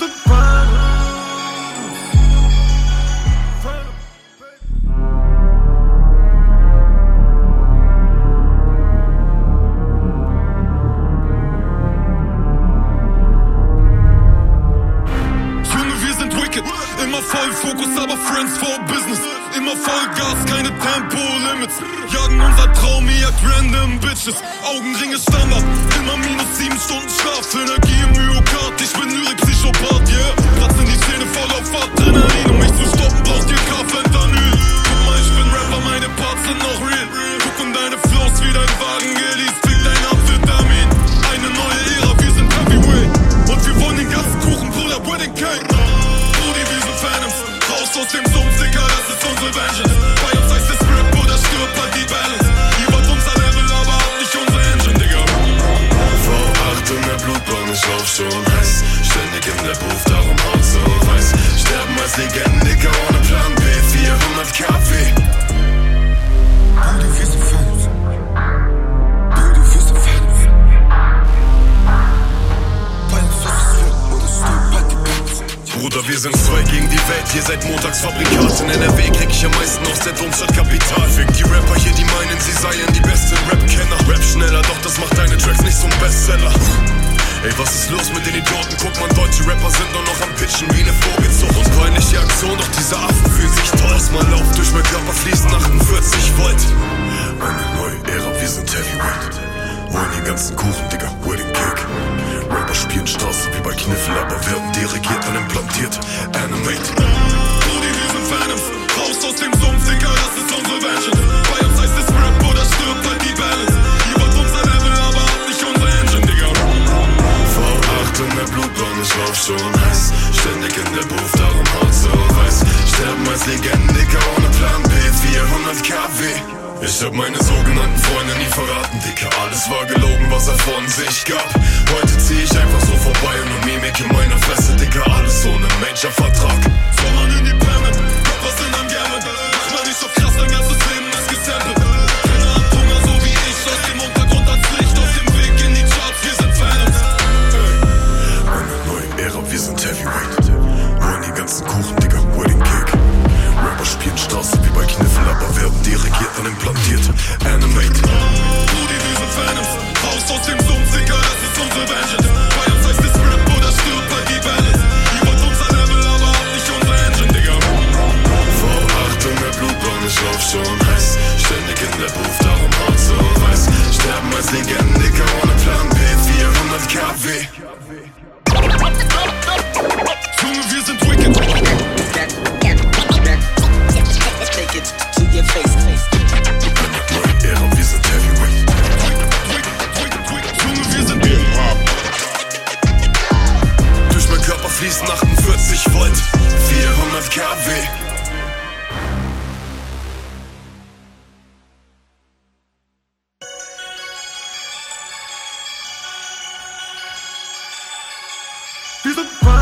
sind Fans. Junge, wir sind wicked, immer voll Fokus, aber Friends for Business. Immer voll Gas, keine Tempo-Limits. Jagen unser Traum, ihr jagt random Bitches. Augenringe Standard, immer -7 Stunden Schlaf. Energie im Myokard, ich bin Lyrik-Psychopath, yeah. Platz in die Szene voll auf Adrenalin. Um mich zu stoppen, braucht ihr K-Fentanyl. Guck mal, ich bin Rapper, meine Parts sind noch real. Guck und deine Flows wie dein Wagen geleast. Fick dein Amphetamin. Eine neue Ära, wir sind Heavyweight. Und wir wollen den ganzen Kuchen, Bruder, Wedding Cake. Brudi, wir sind Phantoms. Raus aus dem Sumpf, Digga, das ist unsere Vengeance. Bei uns heißt es Rap oder stirbt halt die Balance. Ihr wollt unser Level, aber habt nicht unsere Engine, Digga. V8 und der Blutbahn, ich lauf schon heiß. Ständig in der Booth, darum haut so weiß. Sterben als Legenden, Digga, ohne Plan B. 400 kW. Brudi, wir sind Phantoms. Brudi, wir sind Phantoms. Bei uns heißt es Rap oder stirbt halt die Balance. Bruder, wir sind zwei gegen die Welt, ihr seid Montagsfabrikat. In NRW krieg ich am meisten aus der Domstadt Kapital. Fick die Rapper hier, die meinen, sie seien die besten Rap-Kenner. Rap schneller, doch das macht deine Tracks nicht zum Bestseller. Ey, was ist los mit den Idioten? Guck mal, deutsche Rapper sind nur noch am Pitchen wie ne Vogelzucht. Und peinliche Aktion, doch diese Affen fühlen sich toll. Mal Lauf durch mein Körper fließt 48 Volt. Eine neue Ära, wir sind Heavyweight. Wollen den ganzen Kuchen, Digga, Wedding Cake. Rapper spielen Straße wie bei Kniffel, aber werden dirigiert und implantiert. Animate. Brudi, wir sind Phantoms. Raus aus dem Sumpf, Digga, das ist unsere Vengeance. Bei uns heißt es Rap oder stirbt halt die Balance. Ihr wollt unser Level, aber habt nicht unsere Engine, Digga. V8 in der Blutbahn, ich lauf schon heiß. Ständig in der Booth, darum haut so weiß. Sterben als Legenden, Digga, ohne Plan B. 400 kW. Ich hab meine sogenannten Freunde nie verraten, Dicker. Alles war gelogen, was er von sich gab. Heute zieh ich einfach so vorbei und nur Mimik in meiner Fresse, Dicker. Alles ohne Major-Vertrag. Sondern independent, Rappers sind am Gammen. Mach mal nicht so krass, dein ganzes Leben ist gesampelt. Keiner hat Hunger, so wie ich. Aus dem Untergrund ans Licht, auf dem Weg in die Charts, wir sind Phantoms. Eine neue Ära, wir sind Heavyweight. Wollen den ganzen Kuchen, Digga, Wedding Cake. Rapper spielen Straße wie bei Kniffel, aber werden dirigiert und implantiert. Animate. Brudi, wir sind Phantoms. Raus aus dem Sumpf, Digga, das ist unsere Vengeance. Bei uns heißt es Rap oder stirbt halt die Balance. Ihr wollt unser Level, aber habt nicht unsere Engine, Digga. V8 in der Blutbahn, ich lauf schon heiß. Ständig in der Booth, darum haut so weiß. Sterben als Legenden, Digga, ohne Plan B. 400 kW. Junge, wir sind wicked. Take it to your face. Neue Ära, wir sind Heavyweight. Junge, wir sind Hip-Hop. Durch meinen Körper fließen 48 Volt. 400 kW. Wir sind Fans.